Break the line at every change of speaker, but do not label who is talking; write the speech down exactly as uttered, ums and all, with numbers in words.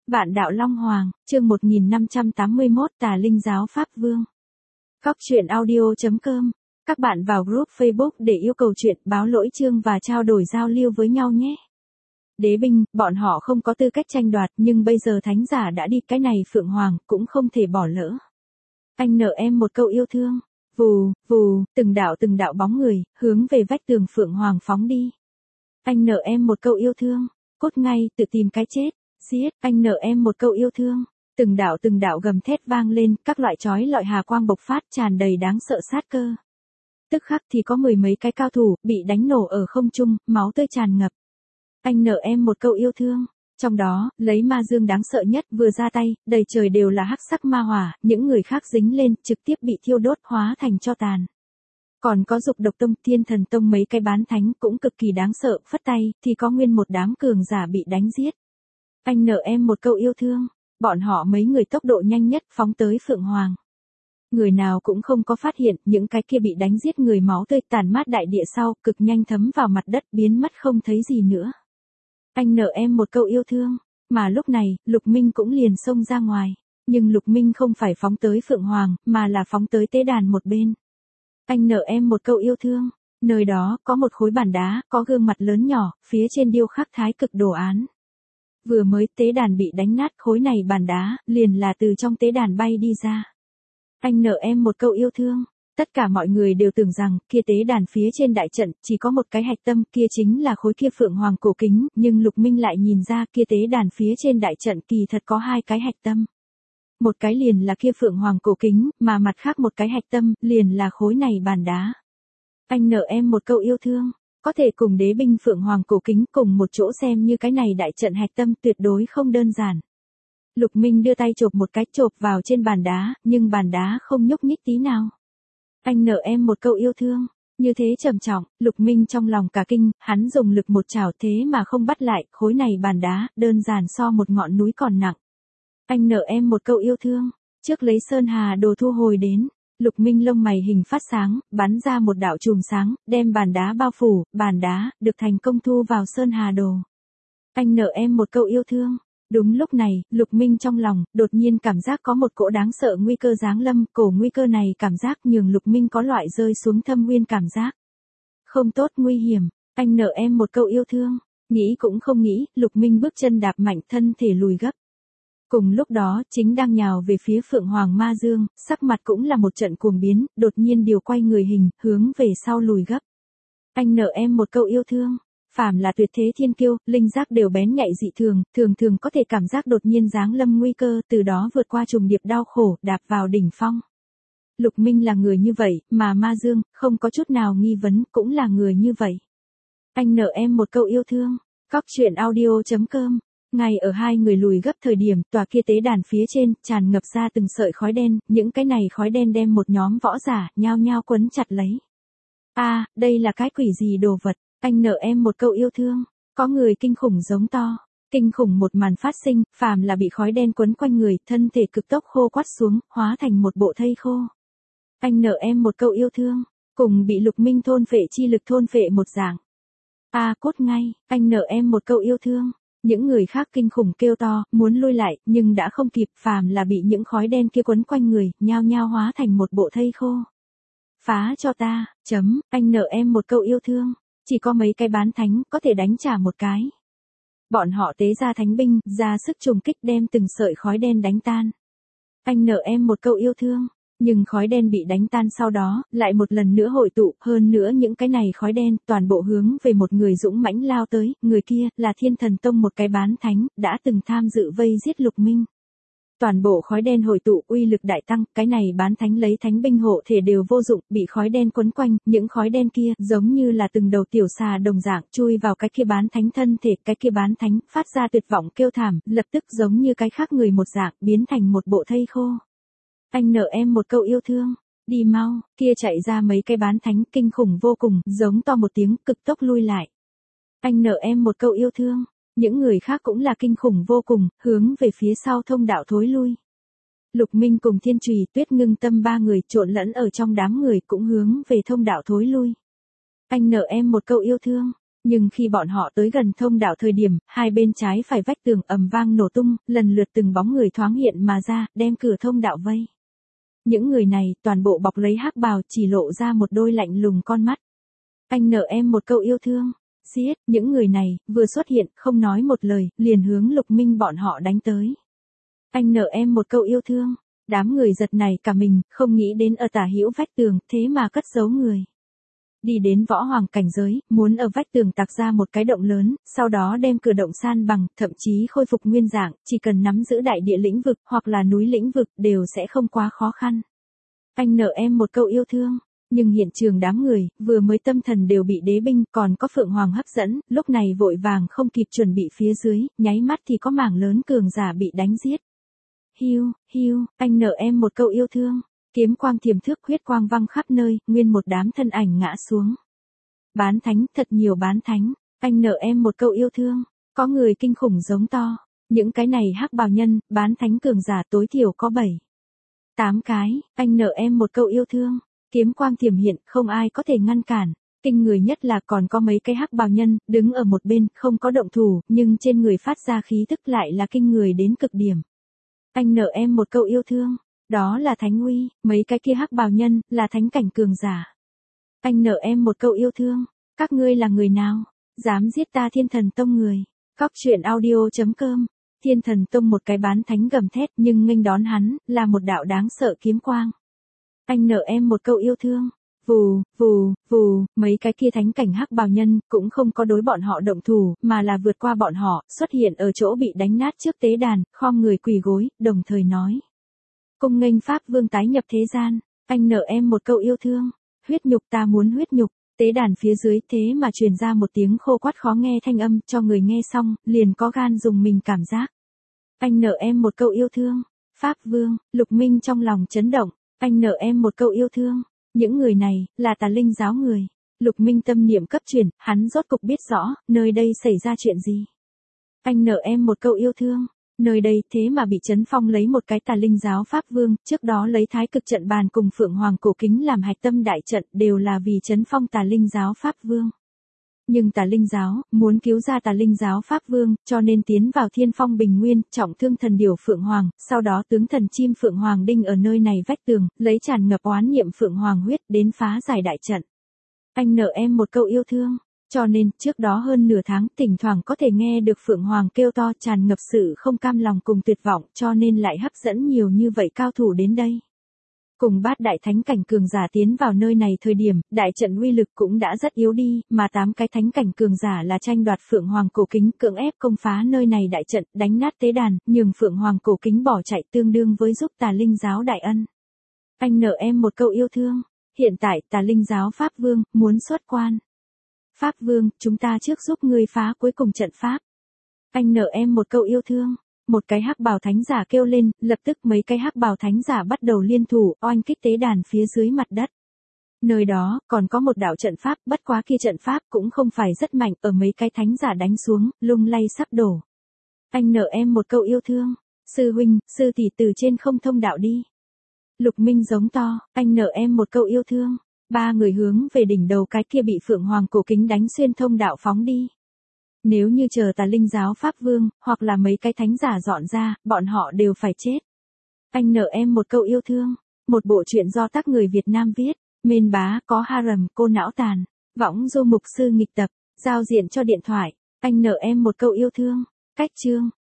Vạn đạo Long Hoàng, chương một nghìn năm trăm tám mươi mốt Tà Linh giáo Pháp Vương. Góc truyện audio chấm com. Các bạn vào group Facebook để yêu cầu chuyện, báo lỗi chương và trao đổi giao lưu với nhau nhé. Đế binh, bọn họ không có tư cách tranh đoạt, nhưng bây giờ thánh giả đã đi, cái này Phượng Hoàng cũng không thể bỏ lỡ. Anh nợ em một câu yêu thương. Vù, vù, từng đạo từng đạo bóng người, hướng về vách tường Phượng Hoàng phóng đi. Anh nợ em một câu yêu thương. Cốt ngay, tự tìm cái chết. Giết, anh nợ em một câu yêu thương. Từng đạo từng đạo gầm thét vang lên, các loại chói lọi hà quang bộc phát tràn đầy đáng sợ sát cơ. Tức khắc thì có mười mấy cái cao thủ, bị đánh nổ ở không trung, máu tươi tràn ngập. Anh nợ em một câu yêu thương. Trong đó, lấy ma dương đáng sợ nhất vừa ra tay, đầy trời đều là hắc sắc ma hỏa, những người khác dính lên, trực tiếp bị thiêu đốt hóa thành tro tàn. Còn có Dục Độc Tông, Thiên Thần Tông mấy cái bán thánh cũng cực kỳ đáng sợ, phất tay, thì có nguyên một đám cường giả bị đánh giết. Anh nợ em một câu yêu thương. Bọn họ mấy người tốc độ nhanh nhất phóng tới Phượng Hoàng. Người nào cũng không có phát hiện, những cái kia bị đánh giết người máu tươi tàn mát đại địa sau, cực nhanh thấm vào mặt đất biến mất không thấy gì nữa. Anh nợ em một câu yêu thương. Mà lúc này, Lục Minh cũng liền xông ra ngoài. Nhưng Lục Minh không phải phóng tới Phượng Hoàng, mà là phóng tới tế đàn một bên. Anh nợ em một câu yêu thương. Nơi đó, có một khối bàn đá, có gương mặt lớn nhỏ, phía trên điêu khắc thái cực đồ án. Vừa mới tế đàn bị đánh nát, khối này bàn đá, liền là từ trong tế đàn bay đi ra. Anh nợ em một câu yêu thương. Tất cả mọi người đều tưởng rằng, kia tế đàn phía trên đại trận, chỉ có một cái hạch tâm, kia chính là khối kia Phượng Hoàng cổ kính, nhưng Lục Minh lại nhìn ra kia tế đàn phía trên đại trận kỳ thật có hai cái hạch tâm. Một cái liền là kia Phượng Hoàng cổ kính, mà mặt khác một cái hạch tâm, liền là khối này bàn đá. Anh nợ em một câu yêu thương. Có thể cùng đế binh Phượng Hoàng cổ kính cùng một chỗ xem như cái này đại trận hạch tâm tuyệt đối không đơn giản. Lục Minh đưa tay chộp một cái chộp vào trên bàn đá, nhưng bàn đá không nhúc nhích tí nào. Anh nợ em một câu yêu thương. Như thế trầm trọng, Lục Minh trong lòng cả kinh, hắn dùng lực một chảo thế mà không bắt lại, khối này bàn đá, đơn giản so một ngọn núi còn nặng. Anh nợ em một câu yêu thương. Trước lấy Sơn Hà đồ thu hồi đến. Lục Minh lông mày hình phát sáng, bắn ra một đạo chùm sáng, đem bàn đá bao phủ, bàn đá, được thành công thu vào Sơn Hà đồ. Anh nợ em một câu yêu thương. Đúng lúc này, Lục Minh trong lòng, đột nhiên cảm giác có một cỗ đáng sợ nguy cơ giáng lâm, cổ nguy cơ này cảm giác nhường Lục Minh có loại rơi xuống thâm nguyên cảm giác. Không tốt, nguy hiểm. Anh nợ em một câu yêu thương. Nghĩ cũng không nghĩ, Lục Minh bước chân đạp mạnh, thân thể lùi gấp. Cùng lúc đó, chính đang nhào về phía Phượng Hoàng Ma Dương, sắc mặt cũng là một trận cuồng biến, đột nhiên điều quay người hình, hướng về sau lùi gấp. Anh nợ em một câu yêu thương. Phàm là tuyệt thế thiên kiêu, linh giác đều bén nhạy dị thường, thường thường có thể cảm giác đột nhiên giáng lâm nguy cơ, từ đó vượt qua trùng điệp đau khổ, đạp vào đỉnh phong. Lục Minh là người như vậy, mà Ma Dương, không có chút nào nghi vấn, cũng là người như vậy. Anh nợ em một câu yêu thương. Góc truyện audio chấm com. Ngay ở hai người lùi gấp thời điểm, tòa kia tế đàn phía trên, tràn ngập ra từng sợi khói đen, những cái này khói đen đem một nhóm võ giả, nhao nhao quấn chặt lấy. A, à, đây là cái quỷ gì đồ vật, anh nợ em một câu yêu thương. Có người kinh khủng giống to. Kinh khủng một màn phát sinh, phàm là bị khói đen quấn quanh người, thân thể cực tốc khô quắt xuống, hóa thành một bộ thây khô. Anh nợ em một câu yêu thương, cùng bị Lục Minh thôn phệ chi lực thôn phệ một dạng. A, à, cốt ngay, anh nợ em một câu yêu thương. Những người khác kinh khủng kêu to, muốn lui lại, nhưng đã không kịp, phàm là bị những khói đen kia quấn quanh người, nhao nhao hóa thành một bộ thây khô. Phá cho ta, chấm, anh nợ em một câu yêu thương. Chỉ có mấy cái bán thánh, có thể đánh trả một cái. Bọn họ tế ra thánh binh, ra sức trùng kích đem từng sợi khói đen đánh tan. Anh nợ em một câu yêu thương. Nhưng khói đen bị đánh tan sau đó, lại một lần nữa hội tụ, hơn nữa những cái này khói đen, toàn bộ hướng về một người dũng mãnh lao tới, người kia, là Thiên Thần Tông một cái bán thánh, đã từng tham dự vây giết Lục Minh. Toàn bộ khói đen hội tụ, uy lực đại tăng, cái này bán thánh lấy thánh binh hộ thể đều vô dụng, bị khói đen quấn quanh, những khói đen kia, giống như là từng đầu tiểu xà đồng dạng, chui vào cái kia bán thánh thân thể, cái kia bán thánh, phát ra tuyệt vọng kêu thảm, lập tức giống như cái khác người một dạng, biến thành một bộ thây khô. Anh nợ em một câu yêu thương. Đi mau, kia chạy ra mấy cái bán thánh kinh khủng vô cùng, giống to một tiếng, cực tốc lui lại. Anh nợ em một câu yêu thương. Những người khác cũng là kinh khủng vô cùng, hướng về phía sau thông đạo thối lui. Lục Minh cùng Thiên Trùy Tuyết Ngưng Tâm ba người trộn lẫn ở trong đám người cũng hướng về thông đạo thối lui. Anh nợ em một câu yêu thương. Nhưng khi bọn họ tới gần thông đạo thời điểm, hai bên trái phải vách tường ầm vang nổ tung, lần lượt từng bóng người thoáng hiện mà ra, đem cửa thông đạo vây. Những người này, toàn bộ bọc lấy hắc bào, chỉ lộ ra một đôi lạnh lùng con mắt. Anh nợ em một câu yêu thương. Giết, những người này, vừa xuất hiện, không nói một lời, liền hướng Lục Minh bọn họ đánh tới. Anh nợ em một câu yêu thương. Đám người giật này cả mình, không nghĩ đến ở tả hữu vách tường, thế mà cất giấu người. Đi đến võ hoàng cảnh giới, muốn ở vách tường tạc ra một cái động lớn, sau đó đem cửa động san bằng, thậm chí khôi phục nguyên dạng, chỉ cần nắm giữ đại địa lĩnh vực, hoặc là núi lĩnh vực, đều sẽ không quá khó khăn. Anh nợ em một câu yêu thương. Nhưng hiện trường đám người, vừa mới tâm thần đều bị đế binh, còn có Phượng Hoàng hấp dẫn, lúc này vội vàng không kịp chuẩn bị phía dưới, nháy mắt thì có mảng lớn cường giả bị đánh giết. Hiu, hiu, anh nợ em một câu yêu thương. Kiếm quang tiềm thước, huyết quang văng khắp nơi, nguyên một đám thân ảnh ngã xuống. Bán thánh, thật nhiều bán thánh, anh nợ em một câu yêu thương. Có người kinh khủng giống to. Những cái này hắc bào nhân, bán thánh cường giả tối thiểu có bảy, tám cái, anh nợ em một câu yêu thương. Kiếm quang tiềm hiện, không ai có thể ngăn cản. Kinh người nhất là còn có mấy cái hắc bào nhân, đứng ở một bên, không có động thủ, nhưng trên người phát ra khí tức lại là kinh người đến cực điểm. Anh nợ em một câu yêu thương. Đó là thánh uy, mấy cái kia hắc bào nhân, là thánh cảnh cường giả. Anh nợ em một câu yêu thương. Các ngươi là người nào? Dám giết ta Thiên Thần Tông người. Góc truyện audio chấm com. Thiên Thần Tông một cái bán thánh gầm thét, nhưng nghênh đón hắn, là một đạo đáng sợ kiếm quang. Anh nợ em một câu yêu thương. Vù, vù, vù, mấy cái kia thánh cảnh hắc bào nhân, cũng không có đối bọn họ động thủ, mà là vượt qua bọn họ, xuất hiện ở chỗ bị đánh nát trước tế đàn, khom người quỳ gối, đồng thời nói. Cung nghênh Pháp Vương tái nhập thế gian, anh nợ em một câu yêu thương. Huyết nhục, ta muốn huyết nhục. Tế đàn phía dưới thế mà truyền ra một tiếng khô quắt khó nghe thanh âm, cho người nghe xong, liền có gan dùng mình cảm giác. Anh nợ em một câu yêu thương. Pháp Vương, Lục Minh trong lòng chấn động. Anh nợ em một câu yêu thương. Những người này, là Tà Linh giáo người. Lục Minh tâm niệm cấp chuyển, hắn rốt cục biết rõ, nơi đây xảy ra chuyện gì. Anh nợ em một câu yêu thương. Nơi đây thế mà bị Trấn Phong lấy một cái Tà Linh giáo Pháp Vương, trước đó lấy Thái Cực trận bàn cùng Phượng Hoàng cổ kính làm hạch tâm đại trận, đều là vì Trấn Phong Tà Linh giáo Pháp Vương. Nhưng Tà Linh giáo, muốn cứu ra Tà Linh giáo Pháp Vương, cho nên tiến vào Thiên Phong Bình Nguyên, trọng thương thần điểu Phượng Hoàng, sau đó tướng thần chim Phượng Hoàng đinh ở nơi này vách tường, lấy tràn ngập oán niệm Phượng Hoàng huyết, đến phá giải đại trận. Anh nợ em một câu yêu thương. Cho nên, trước đó hơn nửa tháng, thỉnh thoảng có thể nghe được Phượng Hoàng kêu to tràn ngập sự không cam lòng cùng tuyệt vọng, cho nên lại hấp dẫn nhiều như vậy cao thủ đến đây. Cùng bát đại thánh cảnh cường giả tiến vào nơi này thời điểm, đại trận uy lực cũng đã rất yếu đi, mà tám cái thánh cảnh cường giả là tranh đoạt Phượng Hoàng cổ kính, cưỡng ép công phá nơi này đại trận, đánh nát tế đàn, nhường Phượng Hoàng cổ kính bỏ chạy, tương đương với giúp Tà Linh giáo đại ân. Anh nợ em một câu yêu thương. Hiện tại, Tà Linh giáo Pháp Vương, muốn xuất quan. Pháp Vương, chúng ta trước giúp ngươi phá cuối cùng trận pháp. Anh nợ em một câu yêu thương. Một cái hắc bào thánh giả kêu lên, lập tức mấy cái hắc bào thánh giả bắt đầu liên thủ, oanh kích tế đàn phía dưới mặt đất. Nơi đó, còn có một đạo trận pháp, bất quá kia trận pháp cũng không phải rất mạnh, ở mấy cái thánh giả đánh xuống, lung lay sắp đổ. Anh nợ em một câu yêu thương. Sư huynh, sư tỷ từ trên không thông đạo đi. Lục Minh giống to, anh nợ em một câu yêu thương. Ba người hướng về đỉnh đầu cái kia bị Phượng Hoàng cổ kính đánh xuyên thông đạo phóng đi. Nếu như chờ Tà Linh giáo Pháp Vương, hoặc là mấy cái thánh giả dọn ra, bọn họ đều phải chết. Anh nợ em một câu yêu thương. Một bộ truyện do tác người Việt Nam viết. Mên bá, có harem, cô não tàn. Võng du mục sư nghịch tập. Giao diện cho điện thoại. Anh nợ em một câu yêu thương. Cách chương.